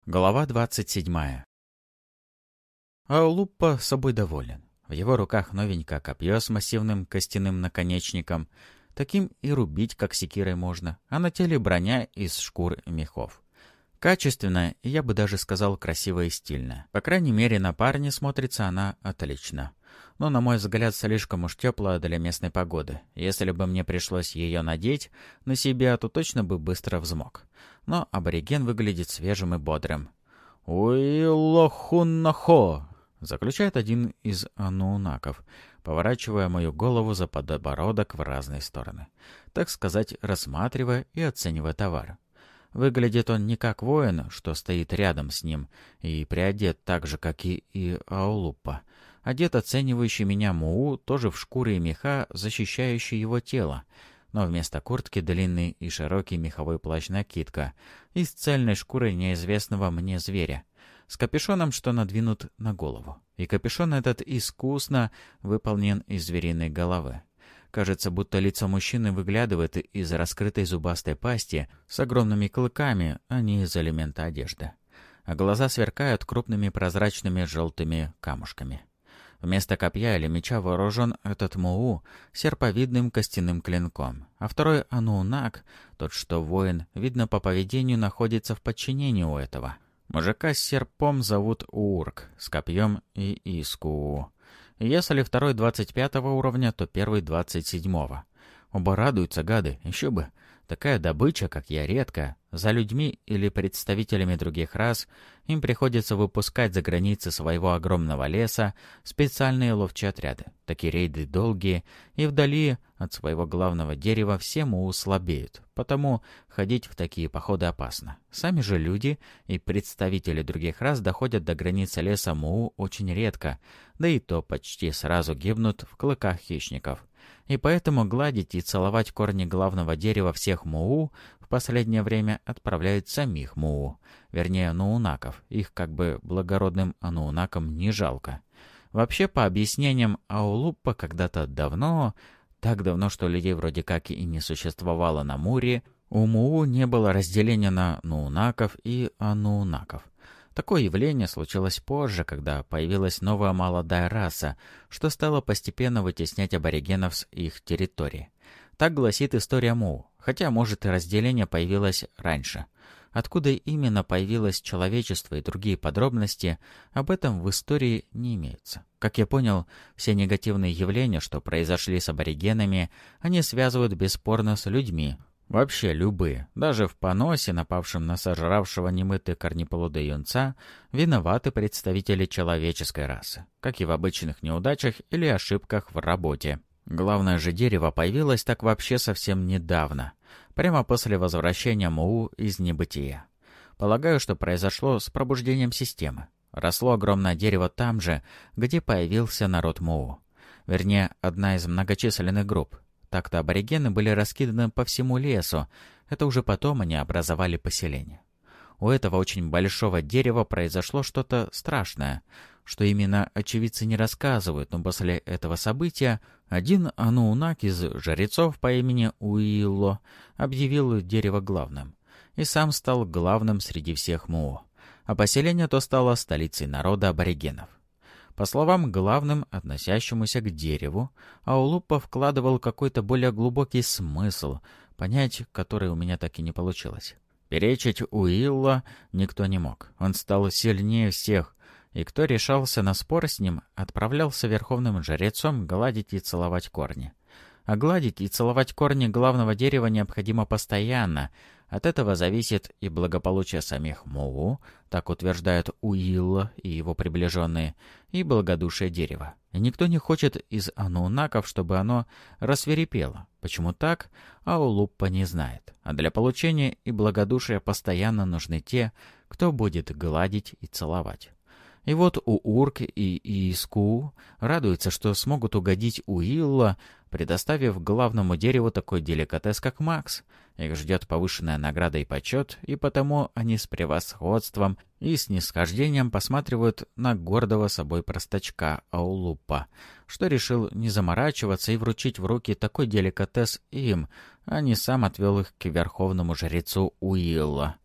Глава 27. Аулуппа собой доволен. В его руках новенькое копье с массивным костяным наконечником. Таким и рубить, как секирой можно, а на теле броня из шкур и мехов. Качественная, и я бы даже сказал, красивая и стильная. По крайней мере, на парне смотрится она отлично. Но, на мой взгляд, слишком уж теплая для местной погоды. Если бы мне пришлось ее надеть на себя, то точно бы быстро взмок. Но абориген выглядит свежим и бодрым. «Уилохуннахо!» — заключает один из ануунаков, поворачивая мою голову за подбородок в разные стороны. Так сказать, рассматривая и оценивая товар. Выглядит он не как воин, что стоит рядом с ним, и приодет так же, как и Аулуппа. Одет оценивающий меня Муу, тоже в шкуры и меха, защищающие его тело, но вместо куртки длинный и широкий меховой плащ-накидка из цельной шкуры неизвестного мне зверя, с капюшоном, что надвинут на голову. И капюшон этот искусно выполнен из звериной головы. Кажется, будто лицо мужчины выглядывает из раскрытой зубастой пасти с огромными клыками, а не из элемента одежды. А глаза сверкают крупными прозрачными желтыми камушками. Вместо копья или меча вооружен этот Муу серповидным костяным клинком, а второй ануунак, тот что воин, видно по поведению, находится в подчинении у этого. Мужика с серпом зовут Уурк, с копьем и Искуу. Если второй 25 уровня, то первый 27. Оба радуются, гады, еще бы. Такая добыча, как я, редко. За людьми или представителями других рас им приходится выпускать за границы своего огромного леса специальные ловчие отряды. Такие рейды долгие, и вдали от своего главного дерева все Муу слабеют, потому ходить в такие походы опасно. Сами же люди и представители других рас доходят до границы леса Муу очень редко, да и то почти сразу гибнут в клыках хищников. И поэтому гладить и целовать корни главного дерева всех Муу в последнее время отправляют самих Муу, вернее ануунаков, их как бы благородным ануунакам не жалко. Вообще, по объяснениям Аулуппа, когда-то давно, так давно, что людей вроде как и не существовало на Муре, у Муу не было разделения на нуунаков и ануунаков. Такое явление случилось позже, когда появилась новая молодая раса, что стало постепенно вытеснять аборигенов с их территории. Так гласит история Муу, хотя, может, и разделение появилось раньше. Откуда именно появилось человечество и другие подробности, об этом в истории не имеется. Как я понял, все негативные явления, что произошли с аборигенами, они связывают бесспорно с людьми. Вообще любые, даже в поносе, напавшем на сожравшего немытый корнеплоды юнца, виноваты представители человеческой расы, как и в обычных неудачах или ошибках в работе. Главное же дерево появилось так вообще совсем недавно, прямо после возвращения Муу из небытия. Полагаю, что произошло с пробуждением системы. Росло огромное дерево там же, где появился народ Муу. Вернее, одна из многочисленных групп. Так-то аборигены были раскиданы по всему лесу, это уже потом они образовали поселение. У этого очень большого дерева произошло что-то страшное, что именно очевидцы не рассказывают, но после этого события один ануунак из жрецов по имени Уилло объявил дерево главным, и сам стал главным среди всех Муу, а поселение то стало столицей народа аборигенов. По словам главным, относящемуся к дереву, Аулуппа вкладывал какой-то более глубокий смысл, понять который у меня так и не получилось. Перечить Уилла никто не мог. Он стал сильнее всех, и кто решался на спор с ним, отправлялся верховным жрецом гладить и целовать корни. А гладить и целовать корни главного дерева необходимо постоянно. От этого зависит и благополучие самих Муу, так утверждают Уилла и его приближенные, и благодушие дерева. И никто не хочет из ануунаков, чтобы оно рассвирепело. Почему так, Аулуппа не знает. А для получения и благодушия постоянно нужны те, кто будет гладить и целовать. И вот Уурк и Искуу радуются, что смогут угодить Уилла, предоставив главному дереву такой деликатес, как Макс. Их ждет повышенная награда и почет, и потому они с превосходством и снисхождением посматривают на гордого собой простачка Аулуппа, что решил не заморачиваться и вручить в руки такой деликатес им, а не сам отвел их к верховному жрецу Уилла.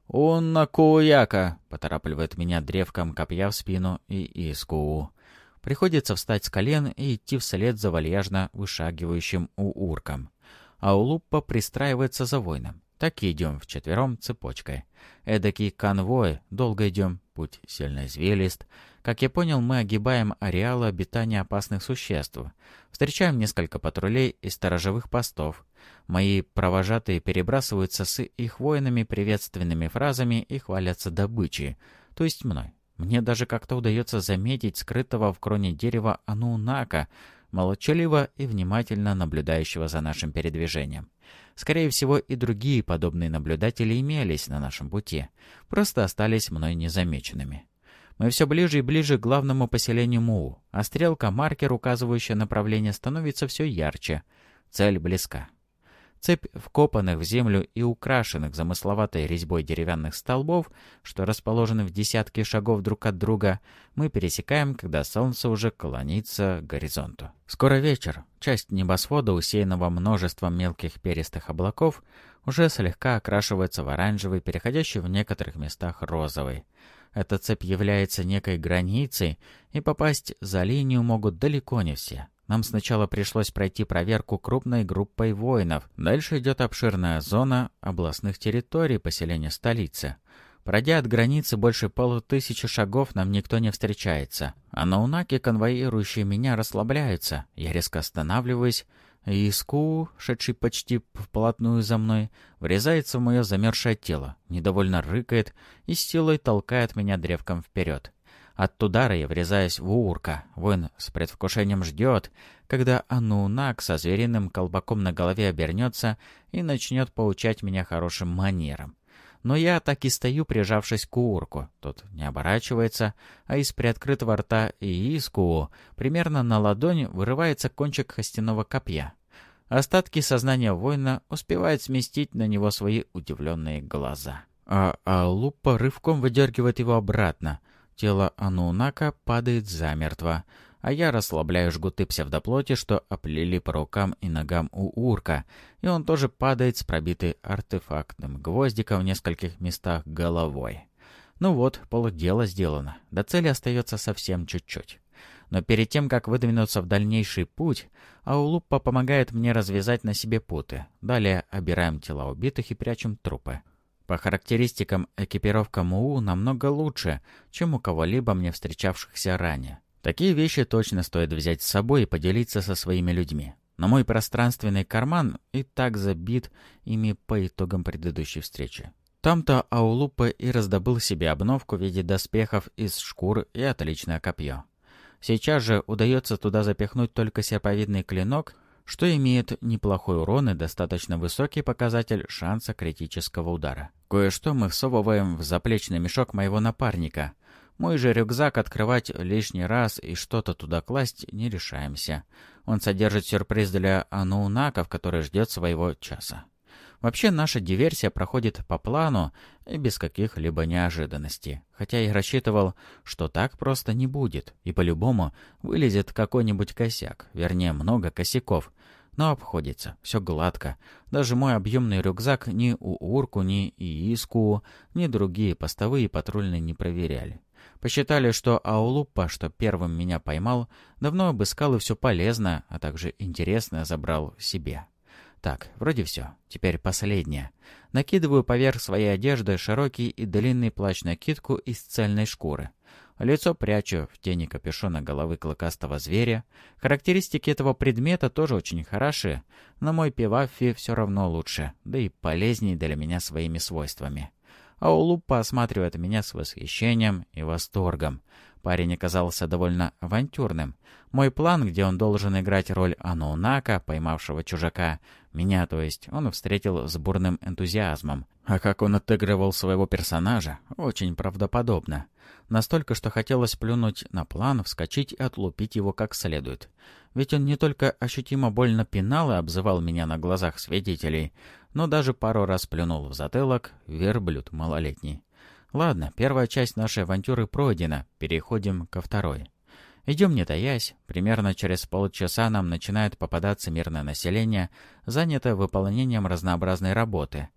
«Унна Кууяка!» — поторапливает меня древком копья в спину и Искуу. Приходится встать с колен и идти вслед за вальяжно вышагивающим Уурком. А Улуппа пристраивается за воином. Так и идем вчетвером цепочкой. Эдакий конвой, долго идем, путь сильно извилист. Как я понял, мы огибаем ареалы обитания опасных существ. Встречаем несколько патрулей и сторожевых постов. Мои провожатые перебрасываются с их воинами приветственными фразами и хвалятся добычей, то есть мной. Мне даже как-то удается заметить скрытого в кроне дерева Анунака, молчаливо и внимательно наблюдающего за нашим передвижением. Скорее всего, и другие подобные наблюдатели имелись на нашем пути, просто остались мной незамеченными. Мы все ближе и ближе к главному поселению Муу, а стрелка-маркер, указывающая направление, становится все ярче. Цель близка. Цепь вкопанных в землю и украшенных замысловатой резьбой деревянных столбов, что расположены в десятке шагов друг от друга, мы пересекаем, когда солнце уже клонится к горизонту. Скоро вечер. Часть небосвода, усеянного множеством мелких перистых облаков, уже слегка окрашивается в оранжевый, переходящий в некоторых местах розовый. Эта цепь является некой границей, и попасть за линию могут далеко не все. Нам сначала пришлось пройти проверку крупной группой воинов. Дальше идет обширная зона областных территорий поселения столицы. Пройдя от границы больше 500 шагов, нам никто не встречается. А наунаки, конвоирующие меня, расслабляются. Я резко останавливаюсь, и Иску, шедший почти вплотную за мной, врезается в мое замерзшее тело, недовольно рыкает и с силой толкает меня древком вперед. От удара я врезаюсь в Уурка. Воин с предвкушением ждет, когда Анунак со звериным колпаком на голове обернется и начнет поучать меня хорошим манерам. Но я так и стою, прижавшись к Уурку. Тот не оборачивается, а из приоткрытого рта Иискуу примерно на ладонь вырывается кончик костяного копья. Остатки сознания воина успевают сместить на него свои удивленные глаза. А Луппа рывком выдергивает его обратно. Тело Анунака падает замертво, а я расслабляю жгуты псевдоплоти, что оплели по рукам и ногам у Урка, и он тоже падает с пробитой артефактным гвоздиком в нескольких местах головой. Ну вот, полдела сделано, до цели остается совсем чуть-чуть. Но перед тем, как выдвинуться в дальнейший путь, Аулуппа помогает мне развязать на себе путы. Далее обираем тела убитых и прячем трупы. По характеристикам, экипировка Муу намного лучше, чем у кого-либо мне встречавшихся ранее. Такие вещи точно стоит взять с собой и поделиться со своими людьми. Но мой пространственный карман и так забит ими по итогам предыдущей встречи. Там-то Аулуппа и раздобыл себе обновку в виде доспехов из шкур и отличное копье. Сейчас же удается туда запихнуть только серповидный клинок, что имеет неплохой урон и достаточно высокий показатель шанса критического удара. Кое-что мы всовываем в заплечный мешок моего напарника. Мой же рюкзак открывать лишний раз и что-то туда класть не решаемся. Он содержит сюрприз для анунаков, который ждет своего часа. Вообще, наша диверсия проходит по плану и без каких-либо неожиданностей. Хотя я рассчитывал, что так просто не будет, и по-любому вылезет какой-нибудь косяк, вернее, много косяков. Но обходится, все гладко. Даже мой объемный рюкзак ни Уурку, ни Иискуу, ни другие постовые и патрульные не проверяли. Посчитали, что Аулуппа, что первым меня поймал, давно обыскал и все полезное, а также интересное забрал себе. Так, вроде все. Теперь последнее. Накидываю поверх своей одежды широкий и длинный плащ-накидку из цельной шкуры. Лицо прячу в тени капюшона головы клыкастого зверя. Характеристики этого предмета тоже очень хороши, но мой пиваффи все равно лучше, да и полезнее для меня своими свойствами. Аулуппа осматривает меня с восхищением и восторгом. Парень оказался довольно авантюрным. Мой план, где он должен играть роль Анунака, поймавшего чужака, меня, то есть, он встретил с бурным энтузиазмом. А как он отыгрывал своего персонажа, очень правдоподобно. Настолько, что хотелось плюнуть на план, вскочить и отлупить его как следует. Ведь он не только ощутимо больно пинал и обзывал меня на глазах свидетелей, но даже пару раз плюнул в затылок, верблюд малолетний. Ладно, первая часть нашей авантюры пройдена, переходим ко второй. Идем не таясь, примерно через полчаса нам начинает попадаться мирное население, занятое выполнением разнообразной работы.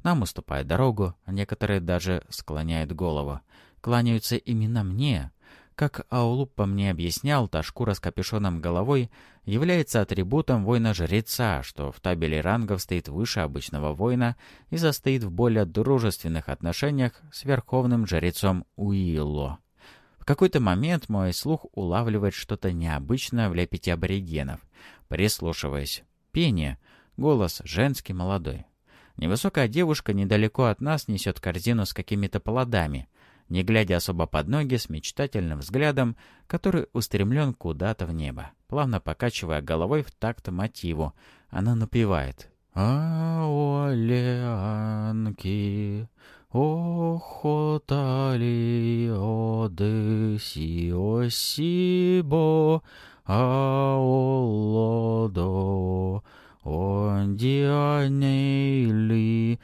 Нам уступают дорогу, а некоторые даже склоняют голову. Кланяются именно мне. Как Аулуппа мне объяснял, та шкура с капюшоном головой является атрибутом воина-жреца, что в табеле рангов стоит выше обычного воина и состоит в более дружественных отношениях с верховным жрецом Уилло. В какой-то момент мой слух улавливает что-то необычное в лепете аборигенов. Прислушиваясь. Пение. Голос женский, молодой. Невысокая девушка недалеко от нас несет корзину с какими-то плодами, не глядя особо под ноги, с мечтательным взглядом, который устремлен куда-то в небо. Плавно покачивая головой в такт мотиву, она напевает. «Аолеанки, охотали одеси осибо, аолодо, ондианейли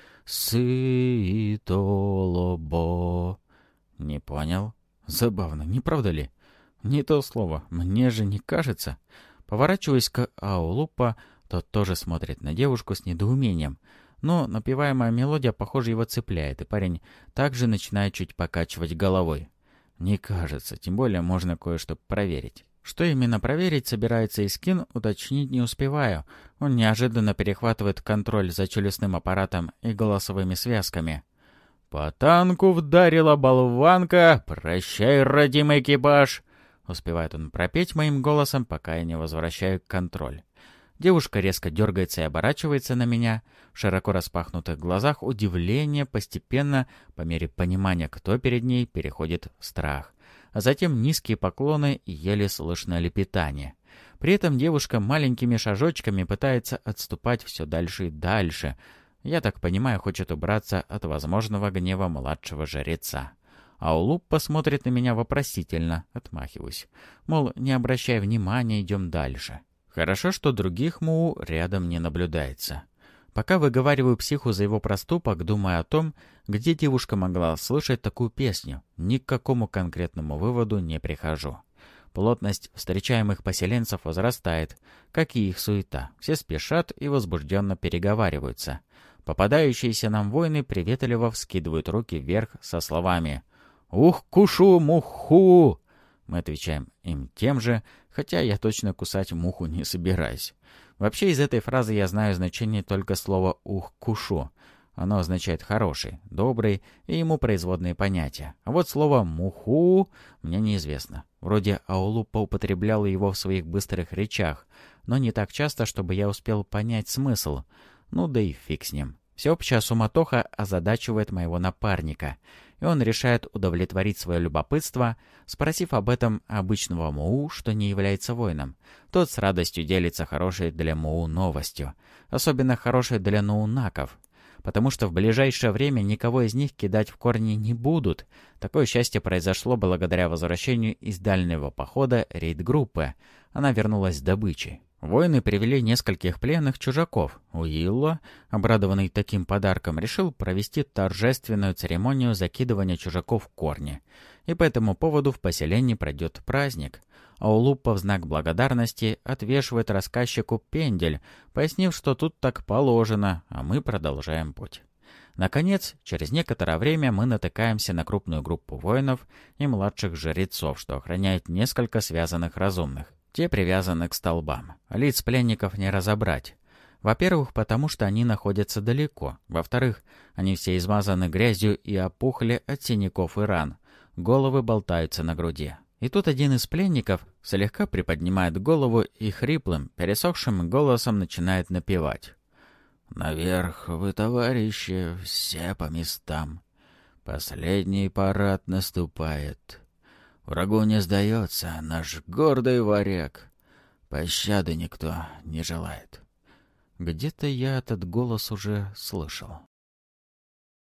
ситолобо». «Не понял. Забавно, не правда ли?» «Не то слово. Мне же не кажется». Поворачиваясь к Аулуппа, тот тоже смотрит на девушку с недоумением. Но напеваемая мелодия, похоже, его цепляет, и парень также начинает чуть покачивать головой. «Не кажется. Тем более можно кое-что проверить». Что именно проверить собирается Искин, уточнить не успеваю. Он неожиданно перехватывает контроль за челюстным аппаратом и голосовыми связками. «По танку вдарила болванка! Прощай, родимый экипаж!» Успевает он пропеть моим голосом, пока я не возвращаю контроль. Девушка резко дергается и оборачивается на меня. В широко распахнутых глазах удивление постепенно, по мере понимания, кто перед ней, переходит в страх. А затем низкие поклоны и еле слышное лепетание. При этом девушка маленькими шажочками пытается отступать все дальше и дальше. Я так понимаю, хочет убраться от возможного гнева младшего жреца. Аулуппа смотрит на меня вопросительно, отмахиваюсь. Мол, не обращай внимания, идем дальше. Хорошо, что других Муу рядом не наблюдается. Пока выговариваю психу за его проступок, думая о том, где девушка могла слышать такую песню, ни к какому конкретному выводу не прихожу. Плотность встречаемых поселенцев возрастает, как и их суета. Все спешат и возбужденно переговариваются. Попадающиеся нам воины приветливо вскидывают руки вверх со словами «Ух, кушу, муху!». Мы отвечаем им тем же, хотя я точно кусать муху не собираюсь. Вообще из этой фразы я знаю значение только слова «ух, кушу». Оно означает «хороший», «добрый» и ему производные понятия. А вот слово «муху» мне неизвестно. Вроде Аулуппа употреблял его в своих быстрых речах, но не так часто, чтобы я успел понять смысл. Ну да и фиг с ним. Всеобщая суматоха озадачивает моего напарника, и он решает удовлетворить свое любопытство, спросив об этом обычного Муу, что не является воином. Тот с радостью делится хорошей для Муу новостью, особенно хорошей для ноунаков, потому что в ближайшее время никого из них кидать в корни не будут. Такое счастье произошло благодаря возвращению из дальнего похода рейд-группы. Она вернулась с добычей. Воины привели нескольких пленных чужаков. Уилло, обрадованный таким подарком, решил провести торжественную церемонию закидывания чужаков в корни. И по этому поводу в поселении пройдет праздник. Аулуппа в знак благодарности отвешивает рассказчику пендель, пояснив, что тут так положено, а мы продолжаем путь. Наконец, через некоторое время мы натыкаемся на крупную группу воинов и младших жрецов, что охраняют несколько связанных разумных. Те привязаны к столбам. Лиц пленников не разобрать. Во-первых, потому что они находятся далеко. Во-вторых, они все измазаны грязью и опухли от синяков и ран. Головы болтаются на груди. И тут один из пленников слегка приподнимает голову и хриплым, пересохшим голосом начинает напевать. «Наверх вы, товарищи, все по местам. Последний парад наступает. Врагу не сдается наш гордый варяг. Пощады никто не желает». Где-то я этот голос уже слышал.